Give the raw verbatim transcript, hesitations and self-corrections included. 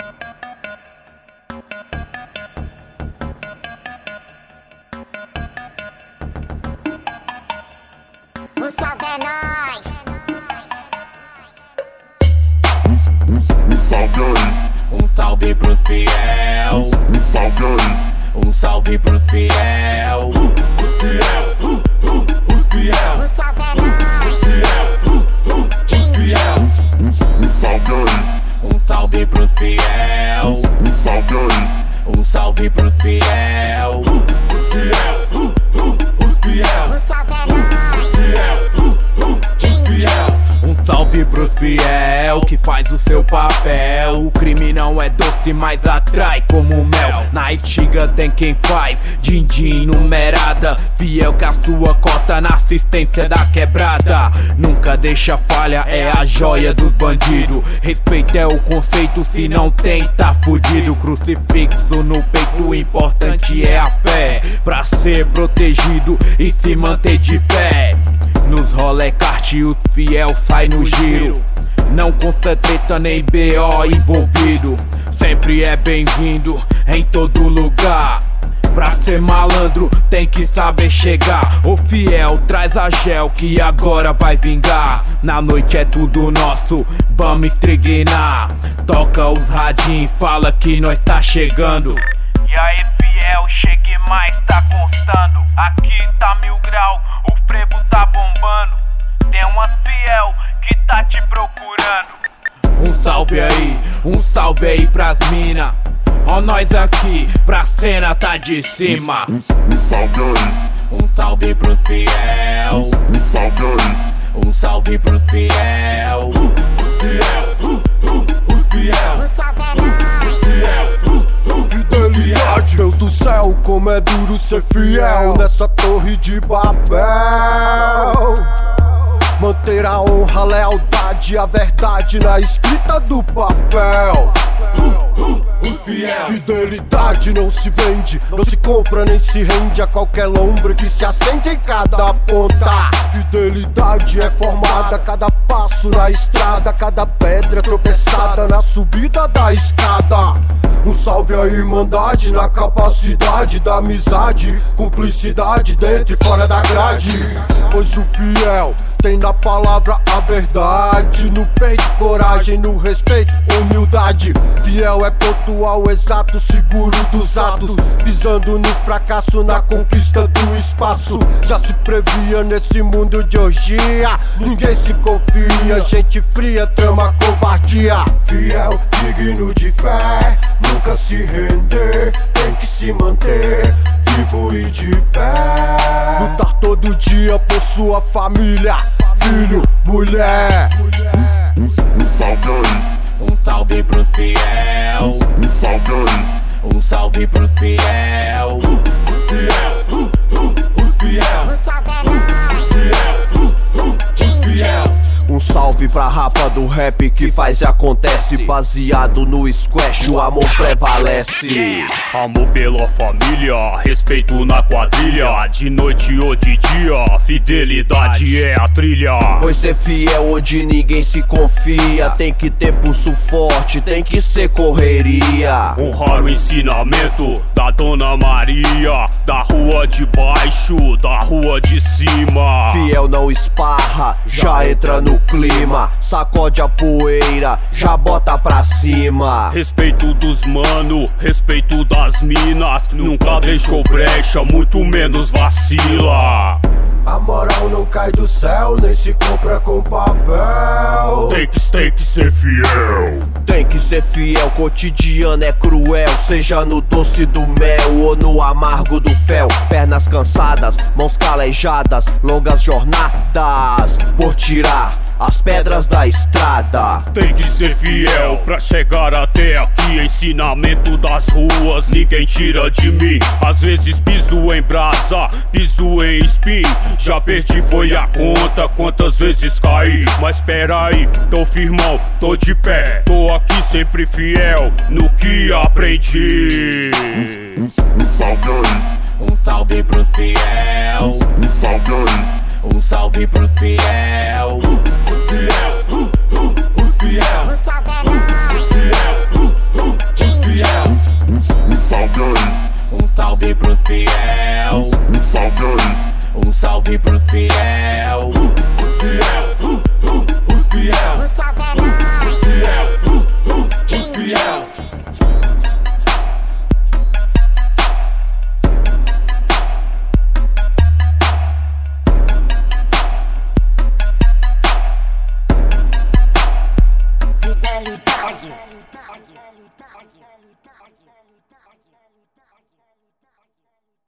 Um salve é nóis. Um salve aí. Um salve pro fiel. Um salve aí. Um salve pro fiel. Os fiel, os fiel. Um salve é nóis. Os fiel. Um salve aí. Um salve pro fiel. Um salve aí. Um salve pro fiel. Os fiel, os fiel. Um salve é nóis. Um salve pro fiel que faz o seu papel. O crime não é doce, mas atrai como mel. Na Itiga tem quem faz din-din numerada. Fiel que a sua cota na assistência da quebrada. Nunca deixa falha, é a joia dos bandidos. Respeito é o conceito, se não tem tá fudido. Crucifixo no peito, o importante é a fé. Pra ser protegido e se manter de pé. Nos rolê kart os fiel sai no giro. Não consta treta nem B O envolvido. Sempre é bem-vindo em todo lugar. Pra ser malandro tem que saber chegar. O fiel traz a gel que agora vai vingar. Na noite é tudo nosso, vamos estriguinar. Toca os radinhos, fala que nós tá chegando. E aí fiel, chegue mais, tá constando. Aqui tá mil grau, o frevo tá bombando. Tem uma fiel que tá te procurando. Um salve aí, um salve aí pras mina. Ó nós aqui, pra cena tá de cima. Um, um salve aí. Um salve pro fiel. Um salve aí. Um salve pro fiel. Os fiel, os fiel. Um salve é nóis. Fidelidade, Deus do céu, como é duro ser fiel nessa torre de Babel. Manter a honra, a lealdade, a verdade na escrita do papel. Os fiel. Fidelidade não se vende, não se compra nem se rende a qualquer lombra que se acende em cada ponta. Fidelidade é formada a cada passo na estrada, cada pedra tropeçada na subida da escada. Um salve à irmandade na capacidade da amizade, cumplicidade dentro e fora da grade. Pois o fiel tem na palavra a verdade, no peito coragem, no respeito humildade. Fiel é pontual, exato, seguro dos atos, pisando no fracasso, na conquista do espaço. Já se previa nesse mundo de orgia, ninguém se confia, gente fria trama covardia. Fiel, digno de fé, nunca se render, tem que se manter vivo e de pé. Lutar todo dia por sua família, filho, mulher. Um, um salve aí. Um salve pro fiel. Um salve aí. Um salve pro fiel. Os fiel, os fiel. Um salve é nóis. Os fiel. Um salve pra rapa do rap que faz e acontece. Baseado no squash, o amor prevalece. Amor pela família, respeito na quadrilha. De noite ou de dia, fidelidade é a trilha. Pois ser fiel onde ninguém se confia, tem que ter pulso forte, tem que ser correria. Honrar o ensinamento da Dona Maria, da rua de baixo, da rua de cima. Fiel não esparra, já entra no clima, sacode a poeira, já bota pra cima. Respeito dos mano, respeito das minas, nunca deixou brecha, muito menos vacila. A moral não cai do céu, nem se compra com papel. Tem que, tem que ser fiel. Tem que ser fiel, cotidiano é cruel, seja no doce do mel ou no amargo do fel. Pernas cansadas, mãos calejadas, longas jornadas por tirar as pedras da estrada. Tem que ser fiel pra chegar até aqui. Ensinamento das ruas, ninguém tira de mim. Às vezes piso em brasa, piso em espinho. Já perdi foi a conta, quantas vezes caí. Mas peraí, tô firmão, tô de pé. Tô aqui sempre fiel no que aprendi. Um, um salve aí. Um salve pro fiel. Um salve aí. Um salve pro fiel. Os fiel, os fiel. Um salve é nóis. Os fiel, fiel.